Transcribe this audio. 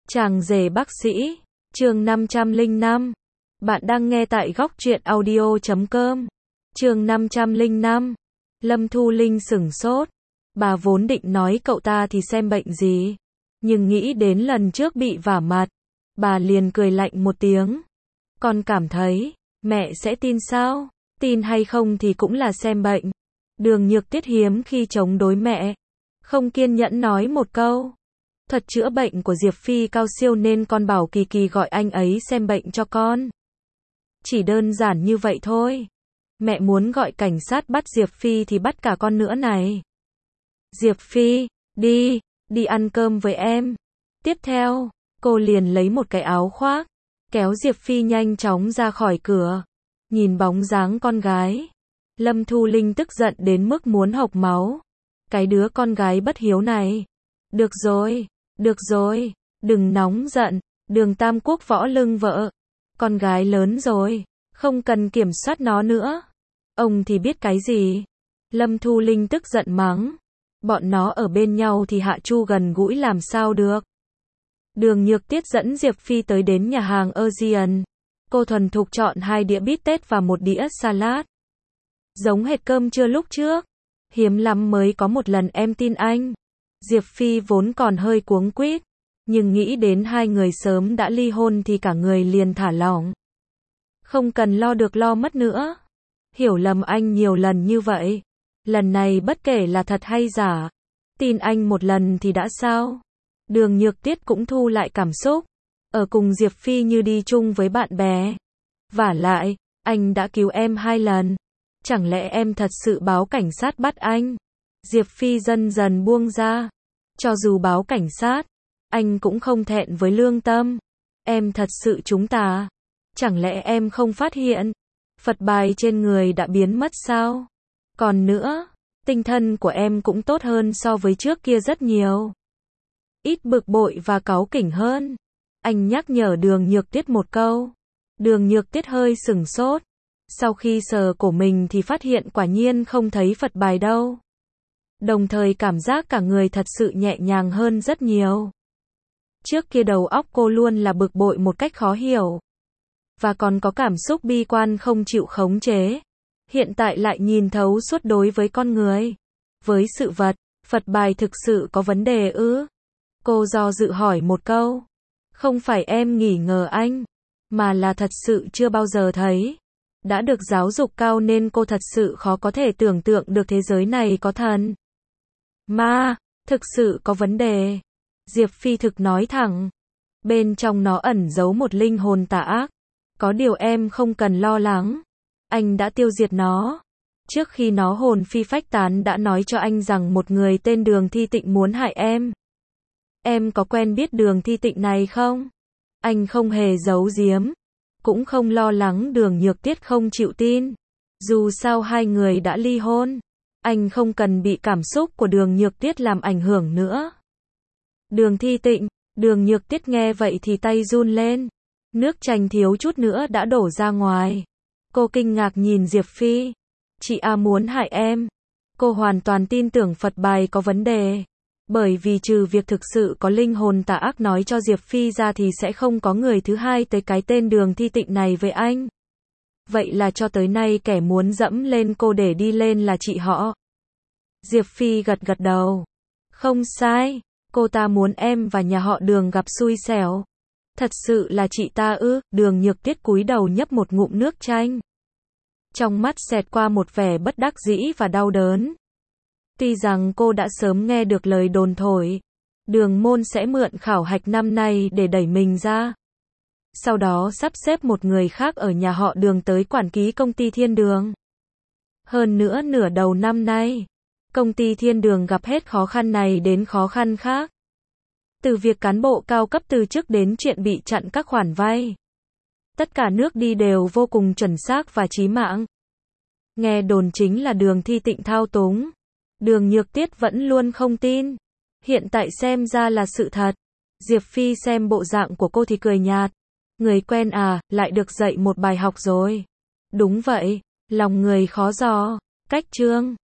Chàng rể bác sĩ, chương 505. Bạn đang nghe tại góc truyện audio.com. Chương 505. Lâm Thu Linh sửng sốt. Bà vốn định nói cậu ta thì xem bệnh gì, nhưng nghĩ đến lần trước bị vả mặt, bà liền cười lạnh một tiếng. Con cảm thấy, mẹ sẽ tin sao? Tin hay không thì cũng là xem bệnh. Đường Nhược Tiết hiếm khi chống đối mẹ, không kiên nhẫn nói một câu. Thuật chữa bệnh của Diệp Phi cao siêu nên con bảo Kỳ Kỳ gọi anh ấy xem bệnh cho con. Chỉ đơn giản như vậy thôi. Mẹ muốn gọi cảnh sát bắt Diệp Phi thì bắt cả con nữa này. Diệp Phi, đi ăn cơm với em. Tiếp theo, cô liền lấy một cái áo khoác, kéo Diệp Phi nhanh chóng ra khỏi cửa. Nhìn bóng dáng con gái, Lâm Thu Linh tức giận đến mức muốn hộc máu. Cái đứa con gái bất hiếu này. Được rồi, đừng nóng giận, Đường Tam Quốc võ lưng vợ. Con gái lớn rồi, không cần kiểm soát nó nữa. Ông thì biết cái gì? Lâm Thu Linh tức giận mắng. Bọn nó ở bên nhau thì Hạ Chu gần gũi làm sao được. Đường Nhược Tiết dẫn Diệp Phi tới đến nhà hàng Asian. Cô thuần thục chọn 2 đĩa bít tết và 1 đĩa salad. Giống hệt cơm trưa lúc trước. Hiếm lắm mới có một lần em tin anh. Diệp Phi vốn còn hơi cuống quýt, nhưng nghĩ đến 2 người sớm đã ly hôn thì cả người liền thả lỏng. Không cần lo được lo mất nữa. Hiểu lầm anh nhiều lần như vậy. Lần này bất kể là thật hay giả, tin anh một lần thì đã sao? Đường Nhược Tiết cũng thu lại cảm xúc. Ở cùng Diệp Phi như đi chung với bạn bè. Vả lại, anh đã cứu em 2 lần. Chẳng lẽ em thật sự báo cảnh sát bắt anh? Diệp Phi dần dần buông ra. Cho dù báo cảnh sát, anh cũng không thẹn với lương tâm. Em thật sự trúng tà. Chẳng lẽ em không phát hiện Phật bài trên người đã biến mất sao? Còn nữa, tinh thần của em cũng tốt hơn so với trước kia rất nhiều. Ít bực bội và cáu kỉnh hơn. Anh nhắc nhở Đường Nhược Tiết một câu. Đường Nhược Tiết hơi sửng sốt. Sau khi sờ cổ mình thì phát hiện quả nhiên không thấy Phật bài đâu. Đồng thời cảm giác cả người thật sự nhẹ nhàng hơn rất nhiều. Trước kia đầu óc cô luôn là bực bội một cách khó hiểu. Và còn có cảm xúc bi quan không chịu khống chế. Hiện tại lại nhìn thấu suốt đối với con người. Với sự vật, Phật bài thực sự có vấn đề ư? Cô do dự hỏi một câu. Không phải em nghi ngờ anh, mà là thật sự chưa bao giờ thấy. Đã được giáo dục cao nên cô thật sự khó có thể tưởng tượng được thế giới này có thần ma, thực sự có vấn đề. Diệp Phi thực nói thẳng. Bên trong nó ẩn giấu một linh hồn tà ác. Có điều em không cần lo lắng. Anh đã tiêu diệt nó. Trước khi nó hồn phi phách tán đã nói cho anh rằng một người tên Đường Thi Tịnh muốn hại em. Em có quen biết Đường Thi Tịnh này không? Anh không hề giấu giếm. Cũng không lo lắng Đường Nhược Tiết không chịu tin. Dù sao 2 người đã ly hôn. Anh không cần bị cảm xúc của Đường Nhược Tiết làm ảnh hưởng nữa. Đường Thi Tịnh, Đường Nhược Tiết nghe vậy thì tay run lên. Nước chanh thiếu chút nữa đã đổ ra ngoài. Cô kinh ngạc nhìn Diệp Phi. Chị A muốn hại em. Cô hoàn toàn tin tưởng Phật bài có vấn đề. Bởi vì trừ việc thực sự có linh hồn tà ác nói cho Diệp Phi ra thì sẽ không có người thứ hai tới cái tên Đường Thi Tịnh này với anh. Vậy là cho tới nay kẻ muốn dẫm lên cô để đi lên là chị họ. Diệp Phi gật gật đầu. Không sai, cô ta muốn em và nhà họ Đường gặp xui xẻo. Thật sự là chị ta ư? Đường Nhược Tiết cúi đầu nhấp một ngụm nước chanh. Trong mắt xẹt qua một vẻ bất đắc dĩ và đau đớn. Tuy rằng cô đã sớm nghe được lời đồn thổi, Đường môn sẽ mượn khảo hạch năm nay để đẩy mình ra. Sau đó sắp xếp một người khác ở nhà họ Đường tới quản lý công ty Thiên Đường. Hơn nữa nửa đầu năm nay, công ty Thiên Đường gặp hết khó khăn này đến khó khăn khác. Từ việc cán bộ cao cấp từ chức đến chuyện bị chặn các khoản vay. Tất cả nước đi đều vô cùng chuẩn xác và chí mạng. Nghe đồn chính là Đường Thi Tịnh thao túng. Đường Nhược Tiết vẫn luôn không tin. Hiện tại xem ra là sự thật. Diệp Phi xem bộ dạng của cô thì cười nhạt. Người quen à, lại được dạy một bài học rồi. Đúng vậy, lòng người khó dò. Cách chương